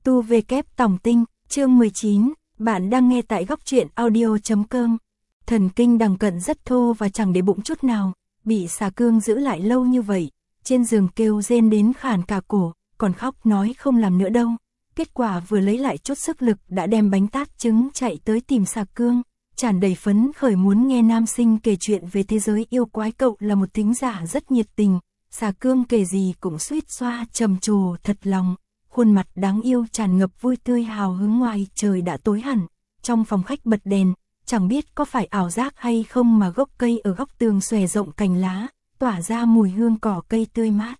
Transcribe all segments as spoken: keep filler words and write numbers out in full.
Tu về kép tòng tinh, chương mười chín, bạn đang nghe tại góc truyện audio chấm com. Thần kinh Đằng Cận rất thô và chẳng để bụng chút nào, bị xà cương giữ lại lâu như vậy, trên giường kêu rên đến khản cả cổ, còn khóc nói không làm nữa đâu. Kết quả vừa lấy lại chút sức lực đã đem bánh tát trứng chạy tới tìm xà cương, tràn đầy phấn khởi muốn nghe nam sinh kể chuyện về thế giới yêu quái. Cậu là một thính giả rất nhiệt tình, xà cương kể gì cũng suýt xoa trầm trồ thật lòng. Khuôn mặt đáng yêu tràn ngập vui tươi hào hứng. Ngoài trời đã tối hẳn, trong phòng khách bật đèn, chẳng biết có phải ảo giác hay không mà gốc cây ở góc tường xòe rộng cành lá, tỏa ra mùi hương cỏ cây tươi mát.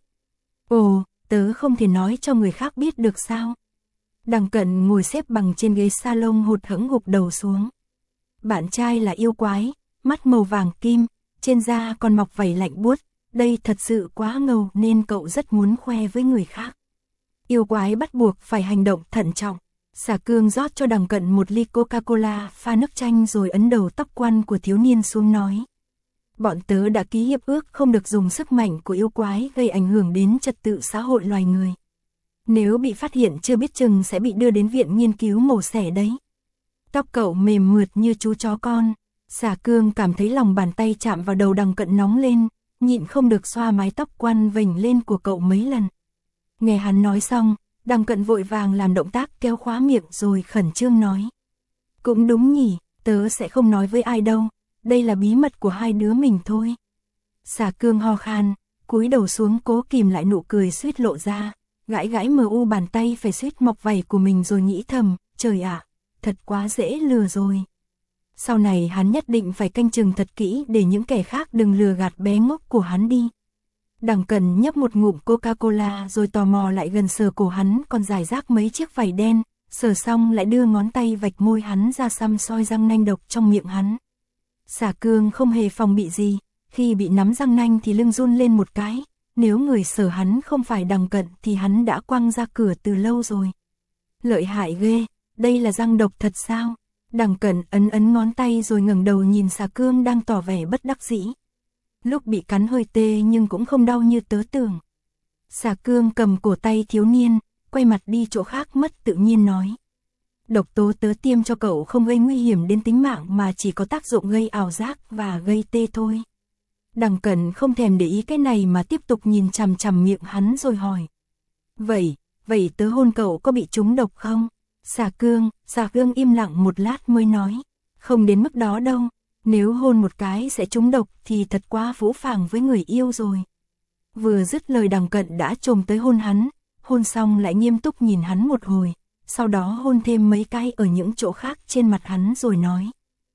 Ồ, tớ không thể nói cho người khác biết được sao? Đằng Cận ngồi xếp bằng trên ghế salon hụt hẫng gục đầu xuống. Bạn trai là yêu quái, mắt màu vàng kim, trên da còn mọc vảy lạnh buốt, đây thật sự quá ngầu nên cậu rất muốn khoe với người khác. Yêu quái bắt buộc phải hành động thận trọng. Xà cương rót cho Đằng Cận một ly Coca-Cola pha nước chanh rồi ấn đầu tóc quăn của thiếu niên xuống nói. Bọn tớ đã ký hiệp ước không được dùng sức mạnh của yêu quái gây ảnh hưởng đến trật tự xã hội loài người. Nếu bị phát hiện chưa biết chừng sẽ bị đưa đến viện nghiên cứu mổ xẻ đấy. Tóc cậu mềm mượt như chú chó con. Xà cương cảm thấy lòng bàn tay chạm vào đầu Đằng Cận nóng lên, nhịn không được xoa mái tóc quăn vểnh lên của cậu mấy lần. Nghe hắn nói xong, Đằng Cận vội vàng làm động tác kéo khóa miệng rồi khẩn trương nói. Cũng đúng nhỉ, tớ sẽ không nói với ai đâu, đây là bí mật của hai đứa mình thôi. Xà cương ho khan, cúi đầu xuống cố kìm lại nụ cười suýt lộ ra, gãi gãi mờ u bàn tay phải suýt mọc vảy của mình rồi nghĩ thầm, trời ạ, thật quá dễ lừa rồi. Sau này hắn nhất định phải canh chừng thật kỹ để những kẻ khác đừng lừa gạt bé ngốc của hắn đi. Đằng Cận nhấp một ngụm Coca-Cola rồi tò mò lại gần sờ cổ hắn còn rải rác mấy chiếc vảy đen, sờ xong lại đưa ngón tay vạch môi hắn ra xăm soi răng nanh độc trong miệng hắn. Xà cương không hề phòng bị gì, khi bị nắm răng nanh thì lưng run lên một cái, nếu người sờ hắn không phải Đằng Cận thì hắn đã quăng ra cửa từ lâu rồi. Lợi hại ghê, đây là răng độc thật sao? Đằng Cận ấn ấn ngón tay rồi ngẩng đầu nhìn xà cương đang tỏ vẻ bất đắc dĩ. Lúc bị cắn hơi tê nhưng cũng không đau như tớ tưởng. Xà cương cầm cổ tay thiếu niên, quay mặt đi chỗ khác mất tự nhiên nói. Độc tố tớ tiêm cho cậu không gây nguy hiểm đến tính mạng mà chỉ có tác dụng gây ảo giác và gây tê thôi. Đằng Cận không thèm để ý cái này mà tiếp tục nhìn chằm chằm miệng hắn rồi hỏi. Vậy, vậy tớ hôn cậu có bị trúng độc không? Xà cương, xà cương im lặng một lát mới nói. Không đến mức đó đâu. Nếu hôn một cái sẽ trúng độc thì thật quá phũ phàng với người yêu rồi. Vừa dứt lời Đằng Cận đã chồm tới hôn hắn, hôn xong lại nghiêm túc nhìn hắn một hồi, sau đó hôn thêm mấy cái ở những chỗ khác trên mặt hắn rồi nói.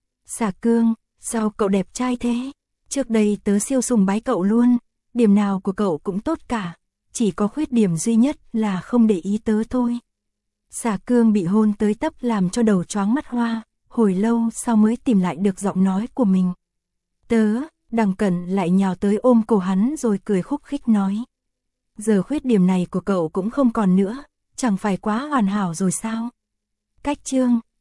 Xà cương, sao cậu đẹp trai thế? Trước đây tớ siêu sùng bái cậu luôn, điểm nào của cậu cũng tốt cả, chỉ có khuyết điểm duy nhất là không để ý tớ thôi. Xà cương bị hôn tới tấp làm cho đầu choáng mắt hoa. Hồi lâu sau mới tìm lại được giọng nói của mình. Tớ, Đằng Cận lại nhào tới ôm cổ hắn rồi cười khúc khích nói. Giờ khuyết điểm này của cậu cũng không còn nữa, chẳng phải quá hoàn hảo rồi sao? Cách chương,